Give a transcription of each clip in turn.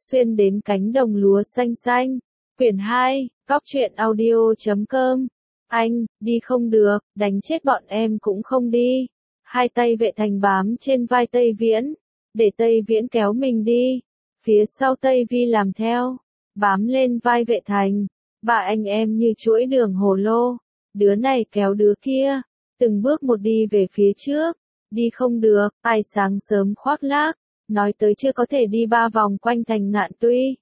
xuyên đến cánh đồng lúa xanh xanh. Quyển 2, Cóc truyện audio.com. Anh, đi không được, đánh chết bọn em cũng không đi. Hai tay Vệ Thành bám trên vai Tây Viễn, để Tây Viễn kéo mình đi. Phía sau Tây Vi làm theo, bám lên vai Vệ Thành. Ba anh em như chuỗi đường hồ lô, đứa này kéo đứa kia, từng bước một đi về phía trước. Đi không được, ai sáng sớm khoác lác, nói tới chưa có thể đi 3 vòng quanh thành Ngạn Tuy.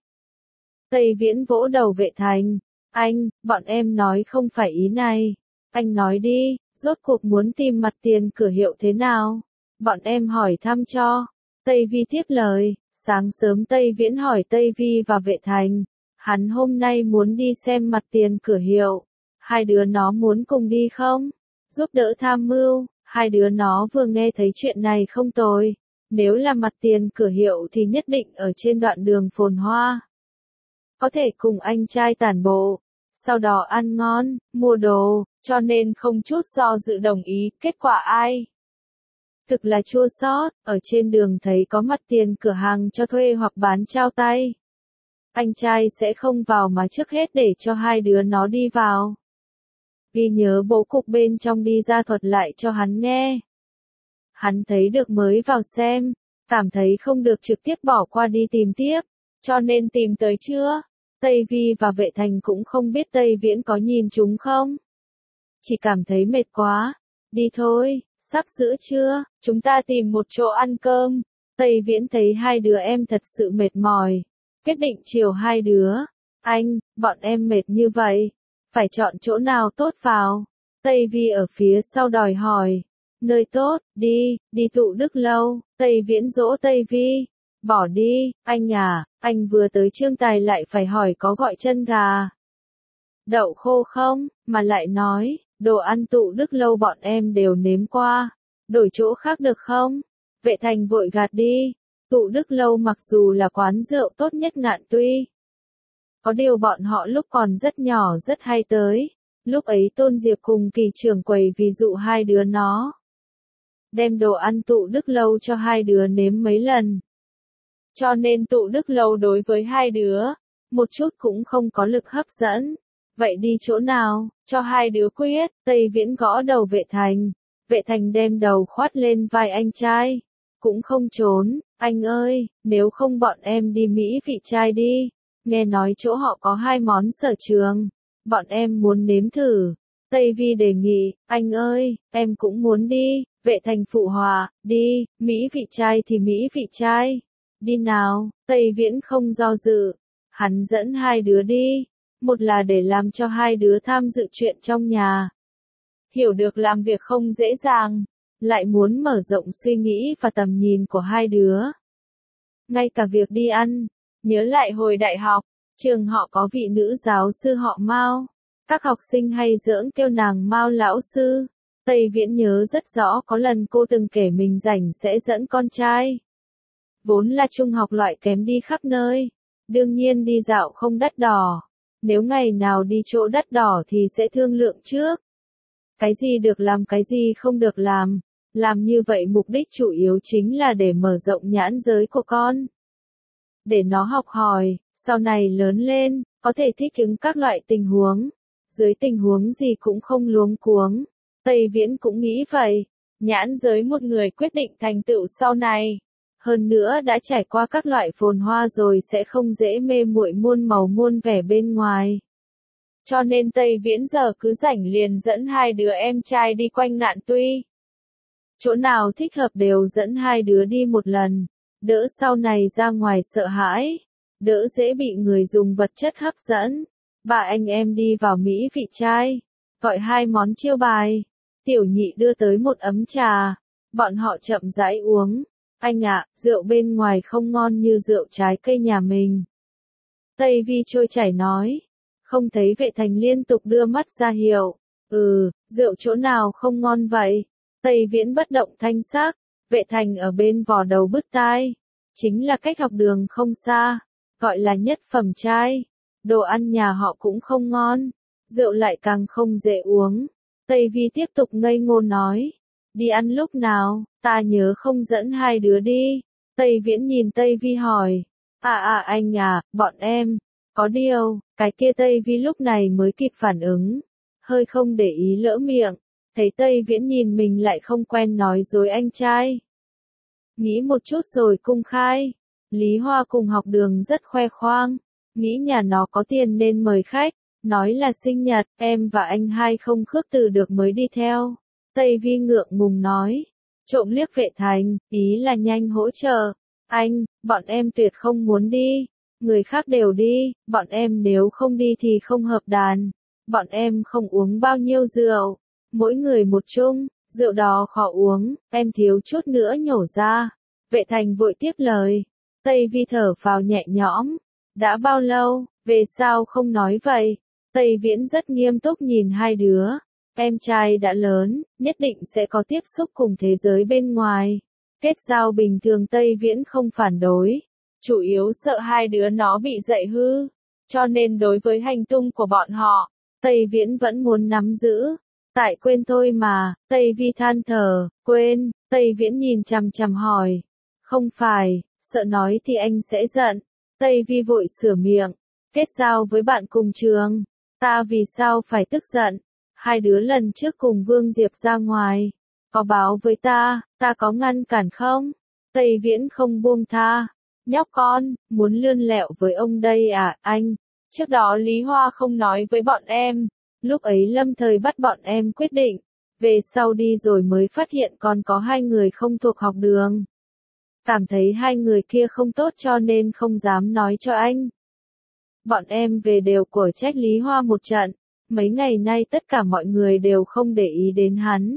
Tây Viễn vỗ đầu Vệ Thành. Anh, bọn em nói không phải ý này. Anh nói đi, rốt cuộc muốn tìm mặt tiền cửa hiệu thế nào? Bọn em hỏi thăm cho. Tây Vi tiếp lời. Sáng sớm Tây Viễn hỏi Tây Vi và Vệ Thành. Hắn hôm nay muốn đi xem mặt tiền cửa hiệu. Hai đứa nó muốn cùng đi không? Giúp đỡ tham mưu. Hai đứa nó vừa nghe thấy chuyện này không tồi. Nếu là mặt tiền cửa hiệu thì nhất định ở trên đoạn đường phồn hoa. Có thể cùng anh trai tản bộ, sau đó ăn ngon, mua đồ, cho nên không chút do dự đồng ý. Kết quả ai? Thực là chua xót, ở trên đường thấy có mặt tiền cửa hàng cho thuê hoặc bán trao tay. Anh trai sẽ không vào mà trước hết để cho hai đứa nó đi vào. Ghi nhớ bố cục bên trong đi ra thuật lại cho hắn nghe. Hắn thấy được mới vào xem, cảm thấy không được trực tiếp bỏ qua đi tìm tiếp, cho nên tìm tới chưa? Tây Vi và Vệ Thành cũng không biết Tây Viễn có nhìn chúng không. Chỉ cảm thấy mệt quá. Đi thôi, sắp giữa trưa, chúng ta tìm một chỗ ăn cơm. Tây Viễn thấy hai đứa em thật sự mệt mỏi, quyết định chiều hai đứa. Anh, bọn em mệt như vậy, phải chọn chỗ nào tốt vào? Tây Vi ở phía sau đòi hỏi. Nơi tốt, đi Tụ Đức Lâu. Tây Viễn dỗ Tây Vi. Bỏ đi, anh à, anh vừa tới Trương Tài lại phải hỏi có gọi chân gà đậu khô không, mà lại nói, đồ ăn Tụ Đức Lâu bọn em đều nếm qua, đổi chỗ khác được không? Vệ Thành vội gạt đi. Tụ Đức Lâu mặc dù là quán rượu tốt nhất Ngạn Tuy, có điều bọn họ lúc còn rất nhỏ rất hay tới. Lúc ấy Tôn Diệp cùng Kỳ trưởng quầy vì dụ hai đứa nó đem đồ ăn Tụ Đức Lâu cho hai đứa nếm mấy lần. Cho nên Tụ Đức Lâu đối với hai đứa, một chút cũng không có lực hấp dẫn. Vậy đi chỗ nào, cho hai đứa quyết. Tây Viễn gõ đầu Vệ Thành. Vệ Thành đem đầu khoát lên vai anh trai. Cũng không trốn, anh ơi, nếu không bọn em đi Mỹ Vị Trai đi. Nghe nói chỗ họ có 2 món sở trường. Bọn em muốn nếm thử. Tây Vi đề nghị, anh ơi, em cũng muốn đi. Vệ Thành phụ hòa, đi, Mỹ Vị Trai thì Mỹ Vị Trai. Đi nào, Tây Viễn không do dự. Hắn dẫn hai đứa đi. Một là để làm cho hai đứa tham dự chuyện trong nhà. Hiểu được làm việc không dễ dàng. Lại muốn mở rộng suy nghĩ và tầm nhìn của hai đứa. Ngay cả việc đi ăn. Nhớ lại hồi đại học, trường họ có vị nữ giáo sư họ Mao. Các học sinh hay giỡn kêu nàng Mao lão sư. Tây Viễn nhớ rất rõ có lần cô từng kể mình rảnh sẽ dẫn con trai. Vốn là trung học loại kém đi khắp nơi. Đương nhiên đi dạo không đắt đỏ. Nếu ngày nào đi chỗ đắt đỏ thì sẽ thương lượng trước. Cái gì được làm cái gì không được làm. Làm như vậy mục đích chủ yếu chính là để mở rộng nhãn giới của con. Để nó học hỏi, sau này lớn lên, có thể thích ứng các loại tình huống. Dưới tình huống gì cũng không luống cuống. Tây Viễn cũng nghĩ vậy. Nhãn giới một người quyết định thành tựu sau này. Hơn nữa đã trải qua các loại phồn hoa rồi sẽ không dễ mê muội muôn màu muôn vẻ bên ngoài. Cho nên Tây Viễn giờ cứ rảnh liền dẫn hai đứa em trai đi quanh Ngạn Tuy. Chỗ nào thích hợp đều dẫn hai đứa đi một lần. Đỡ sau này ra ngoài sợ hãi. Đỡ dễ bị người dùng vật chất hấp dẫn. Ba anh em đi vào Mỹ Vị Trai. Gọi 2 món chiêu bài. Tiểu nhị đưa tới một ấm trà. Bọn họ chậm rãi uống. Anh ạ, rượu bên ngoài không ngon như rượu trái cây nhà mình. Tây Vi trôi chảy nói. Không thấy Vệ Thành liên tục đưa mắt ra hiệu. Rượu chỗ nào không ngon vậy? Tây Viễn bất động thanh sắc. Vệ Thành ở bên vò đầu bứt tai. Chính là cách học đường không xa. Gọi là nhất phẩm trai. Đồ ăn nhà họ cũng không ngon. Rượu lại càng không dễ uống. Tây Vi tiếp tục ngây ngô nói. Đi ăn lúc nào, ta nhớ không dẫn hai đứa đi. Tây Viễn nhìn Tây Vi hỏi. Anh à, bọn em, có điều, cái kia Tây Vi lúc này mới kịp phản ứng, hơi không để ý lỡ miệng, thấy Tây Viễn nhìn mình lại không quen nói dối anh trai. Nghĩ một chút rồi cung khai, Lý Hoa cùng học đường rất khoe khoang, nghĩ nhà nó có tiền nên mời khách, nói là sinh nhật, em và anh hai không khước từ được mới đi theo. Tây Vi ngượng ngùng nói, trộm liếc Vệ Thành, ý là nhanh hỗ trợ. Anh, bọn em tuyệt không muốn đi, người khác đều đi, bọn em nếu không đi thì không hợp đàn. Bọn em không uống bao nhiêu rượu, mỗi người một chung, rượu đó khó uống, em thiếu chút nữa nhổ ra. Vệ Thành vội tiếp lời, Tây Vi thở phào nhẹ nhõm, đã bao lâu, về sao không nói vậy? Tây Viễn rất nghiêm túc nhìn hai đứa, em trai đã lớn, nhất định sẽ có tiếp xúc cùng thế giới bên ngoài. Kết giao bình thường Tây Viễn không phản đối, chủ yếu sợ hai đứa nó bị dạy hư, cho nên đối với hành tung của bọn họ, Tây Viễn vẫn muốn nắm giữ. Tại quên thôi mà, Tây Vi than thở, quên, Tây Viễn nhìn chằm chằm hỏi. Không phải, sợ nói thì anh sẽ giận. Tây Vi vội sửa miệng, kết giao với bạn cùng trường, ta vì sao phải tức giận? Hai đứa lần trước cùng Vương Diệp ra ngoài, có báo với ta có ngăn cản không? Tây Viễn không buông tha, nhóc con, muốn lươn lẹo với ông đây à, anh? Trước đó Lý Hoa không nói với bọn em, lúc ấy lâm thời bắt bọn em quyết định, về sau đi rồi mới phát hiện còn có hai người không thuộc học đường. Cảm thấy hai người kia không tốt cho nên không dám nói cho anh. Bọn em về đều của trách Lý Hoa một trận, mấy ngày nay tất cả mọi người đều không để ý đến hắn.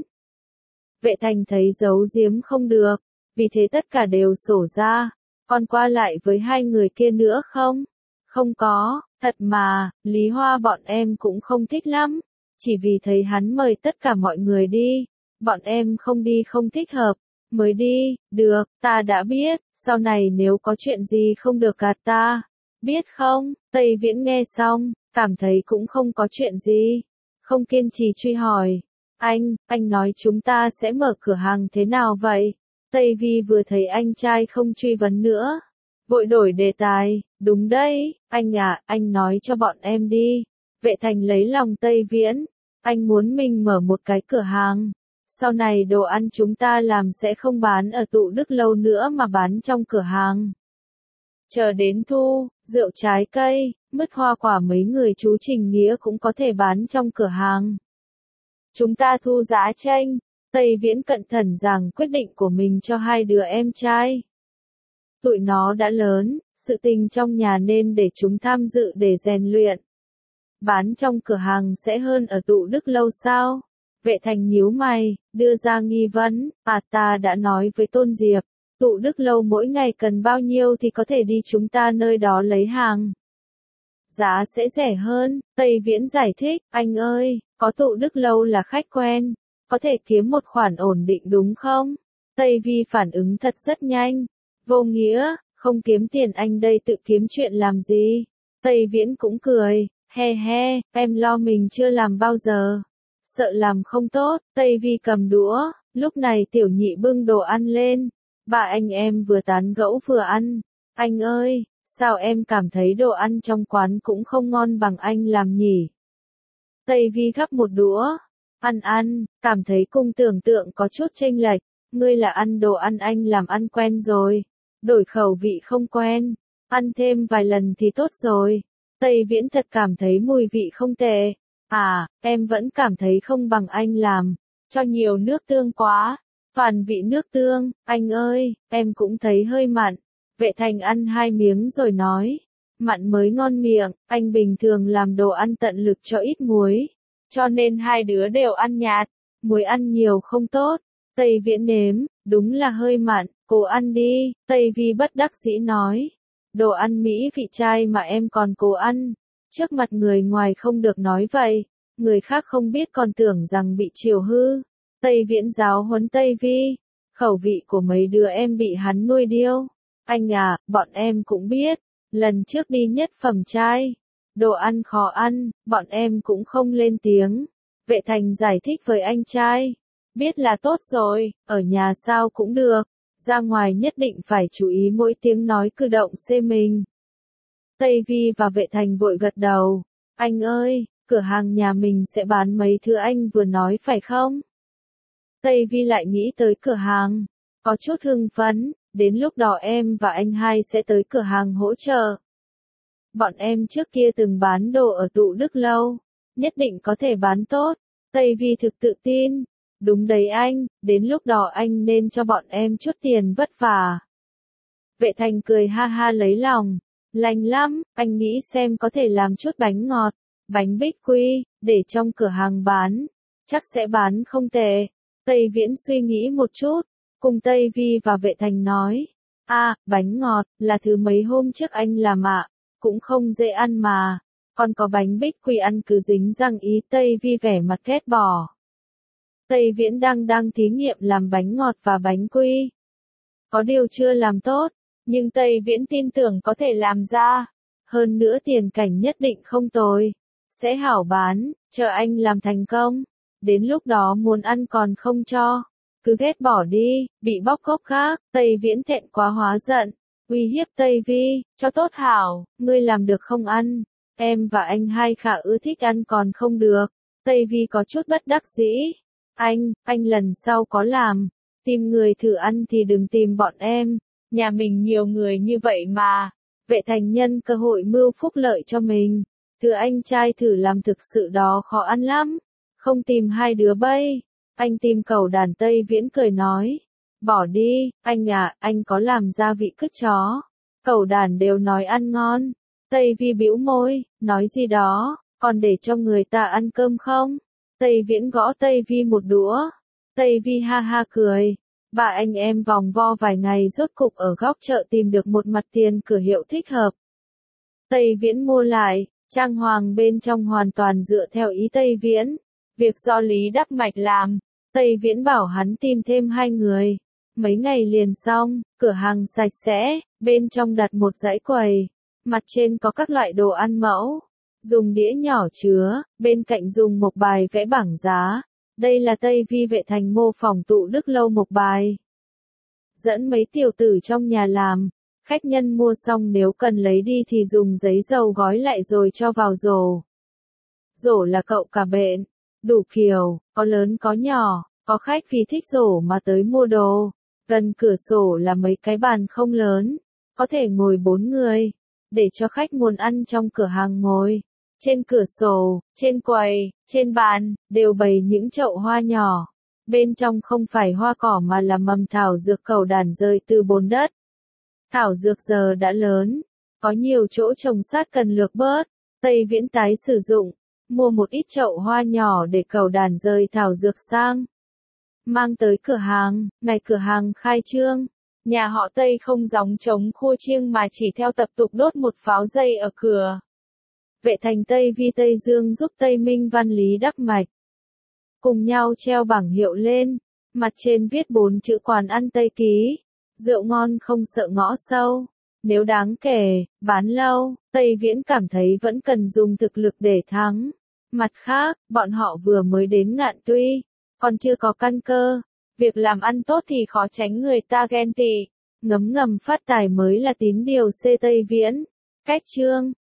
Vệ Thành thấy giấu giếm không được, vì thế tất cả đều sổ ra, còn qua lại với hai người kia nữa không? Không có, thật mà, Lý Hoa bọn em cũng không thích lắm, chỉ vì thấy hắn mời tất cả mọi người đi, bọn em không đi không thích hợp, mới đi, được, ta đã biết, sau này nếu có chuyện gì không được gạt ta, biết không? Tây Viễn nghe xong, cảm thấy cũng không có chuyện gì, không kiên trì truy hỏi. Anh nói chúng ta sẽ mở cửa hàng thế nào vậy? Tây Vi vừa thấy anh trai không truy vấn nữa, vội đổi đề tài, đúng đấy, anh à, anh nói cho bọn em đi. Vệ Thành lấy lòng Tây Viễn, anh muốn mình mở một cái cửa hàng. Sau này đồ ăn chúng ta làm sẽ không bán ở tụ Đức lâu nữa mà bán trong cửa hàng. Chờ đến thu, rượu trái cây, mứt hoa quả mấy người chú Trình Nghĩa cũng có thể bán trong cửa hàng. Chúng ta thu giá chênh, Tây Viễn cẩn thận rằng quyết định của mình cho hai đứa em trai. Tụi nó đã lớn, sự tình trong nhà nên để chúng tham dự để rèn luyện. Bán trong cửa hàng sẽ hơn ở tụ Đức lâu sao? Vệ Thành nhíu mày, đưa ra nghi vấn, ta đã nói với Tôn Diệp, tụ Đức lâu mỗi ngày cần bao nhiêu thì có thể đi chúng ta nơi đó lấy hàng. Giá sẽ rẻ hơn, Tây Viễn giải thích, anh ơi, có tụ Đức lâu là khách quen, có thể kiếm một khoản ổn định đúng không? Tây Vi phản ứng thật rất nhanh, vô nghĩa, không kiếm tiền anh đây tự kiếm chuyện làm gì? Tây Viễn cũng cười, he he, em lo mình chưa làm bao giờ. Sợ làm không tốt, Tây Vi cầm đũa, lúc này tiểu nhị bưng đồ ăn lên, ba anh em vừa tán gẫu vừa ăn. Anh ơi, sao em cảm thấy đồ ăn trong quán cũng không ngon bằng anh làm nhỉ? Tây Vi gắp một đũa, ăn, cảm thấy cùng tưởng tượng có chút chênh lệch, ngươi là ăn đồ ăn anh làm ăn quen rồi, đổi khẩu vị không quen, ăn thêm vài lần thì tốt rồi. Tây Viễn thật cảm thấy mùi vị không tệ. Em vẫn cảm thấy không bằng anh làm, cho nhiều nước tương quá, toàn vị nước tương, anh ơi, em cũng thấy hơi mặn. Vệ Thành ăn hai miếng rồi nói, mặn mới ngon miệng, anh bình thường làm đồ ăn tận lực cho ít muối, cho nên hai đứa đều ăn nhạt, muối ăn nhiều không tốt. Tây Viễn nếm, đúng là hơi mặn, cố ăn đi, Tây Vi bất đắc dĩ nói, đồ ăn Mỹ vị trai mà em còn cố ăn. Trước mặt người ngoài không được nói vậy, người khác không biết còn tưởng rằng bị chiều hư. Tây Viễn giáo huấn Tây Vi, khẩu vị của mấy đứa em bị hắn nuôi điêu. Anh à, bọn em cũng biết, lần trước đi nhất phẩm trai, đồ ăn khó ăn, bọn em cũng không lên tiếng. Vệ Thành giải thích với anh trai, biết là tốt rồi, ở nhà sao cũng được, ra ngoài nhất định phải chú ý mỗi tiếng nói cử động xê mình. Tây Vi và Vệ Thành vội gật đầu. Anh ơi, cửa hàng nhà mình sẽ bán mấy thứ anh vừa nói phải không? Tây Vi lại nghĩ tới cửa hàng, có chút hưng phấn, đến lúc đó em và anh hai sẽ tới cửa hàng hỗ trợ. Bọn em trước kia từng bán đồ ở Tụ Đức Lâu, nhất định có thể bán tốt. Tây Vi thực tự tin. Đúng đấy anh, đến lúc đó anh nên cho bọn em chút tiền vất vả. Vệ Thành cười ha ha lấy lòng. Lành lắm, anh nghĩ xem có thể làm chút bánh ngọt, bánh bích quy, để trong cửa hàng bán. Chắc sẽ bán không tệ. Tây Viễn suy nghĩ một chút, cùng Tây Vi và Vệ Thành nói. Bánh ngọt, là thứ mấy hôm trước anh làm ạ, cũng không dễ ăn mà. Còn có bánh bích quy ăn cứ dính răng ý. Tây Vi vẻ mặt ghét bỏ. Tây Viễn đang thí nghiệm làm bánh ngọt và bánh quy. Có điều chưa làm tốt, nhưng Tây Viễn tin tưởng có thể làm ra. Hơn nữa tiền cảnh nhất định không tồi. Sẽ hảo bán, chờ anh làm thành công. Đến lúc đó muốn ăn còn không cho. Cứ ghét bỏ đi, bị bóc gốc khác. Tây Viễn thẹn quá hóa giận. Uy hiếp Tây Vi, cho tốt hảo, ngươi làm được không ăn. Em và anh hai khả ưa thích ăn còn không được. Tây Vi có chút bất đắc dĩ. Anh lần sau có làm. Tìm người thử ăn thì đừng tìm bọn em. Nhà mình nhiều người như vậy mà. Vệ Thành nhân cơ hội mưu phúc lợi cho mình. Thử anh trai thử làm thực sự đó khó ăn lắm. Không tìm hai đứa bay. Anh tìm cẩu đàn. Tây Viễn cười nói. Bỏ đi, anh à, anh có làm gia vị cứt chó. Cẩu đàn đều nói ăn ngon. Tây Vi bĩu môi, nói gì đó, còn để cho người ta ăn cơm không? Tây Viễn gõ Tây Vi một đũa. Tây Vi ha ha cười. Ba anh em vòng vo vài ngày rốt cục ở góc chợ tìm được một mặt tiền cửa hiệu thích hợp. Tây Viễn mua lại, trang hoàng bên trong hoàn toàn dựa theo ý Tây Viễn. Việc do Lý Đắc Mạch làm, Tây Viễn bảo hắn tìm thêm 2 người. Mấy ngày liền xong, cửa hàng sạch sẽ, bên trong đặt một dãy quầy. Mặt trên có các loại đồ ăn mẫu, dùng đĩa nhỏ chứa, bên cạnh dùng mộc bài vẽ bảng giá. Đây là Tây Vi Vệ Thành mô phỏng Tụ Đức Lâu mộc bài. Dẫn mấy tiểu tử trong nhà làm, khách nhân mua xong nếu cần lấy đi thì dùng giấy dầu gói lại rồi cho vào rổ. Rổ là cậu cả bện, đủ kiểu, có lớn có nhỏ, có khách vì thích rổ mà tới mua đồ. Gần cửa sổ là mấy cái bàn không lớn, có thể ngồi 4 người, để cho khách muốn ăn trong cửa hàng ngồi. Trên cửa sổ, trên quầy, trên bàn, đều bày những chậu hoa nhỏ. Bên trong không phải hoa cỏ mà là mầm thảo dược cẩu đàn rơi từ bồn đất. Thảo dược giờ đã lớn, có nhiều chỗ trồng sát cần lược bớt. Tây Viễn tái sử dụng, mua một ít chậu hoa nhỏ để cẩu đàn rơi thảo dược sang. Mang tới cửa hàng, ngày cửa hàng khai trương. Nhà họ Tây không gióng trống khua chiêng mà chỉ theo tập tục đốt một pháo dây ở cửa. Vệ Thành Tây Vi Tây Dương giúp Tây Minh Văn Lý Đắc Mạch. Cùng nhau treo bảng hiệu lên, mặt trên viết 4 chữ quán ăn Tây Ký. Rượu ngon không sợ ngõ sâu. Nếu đáng kể, bán lâu, Tây Viễn cảm thấy vẫn cần dùng thực lực để thắng. Mặt khác, bọn họ vừa mới đến Ngạn Tuy, còn chưa có căn cơ. Việc làm ăn tốt thì khó tránh người ta ghen tị. Ngấm ngầm phát tài mới là tín điều C Tây Viễn. Cách chương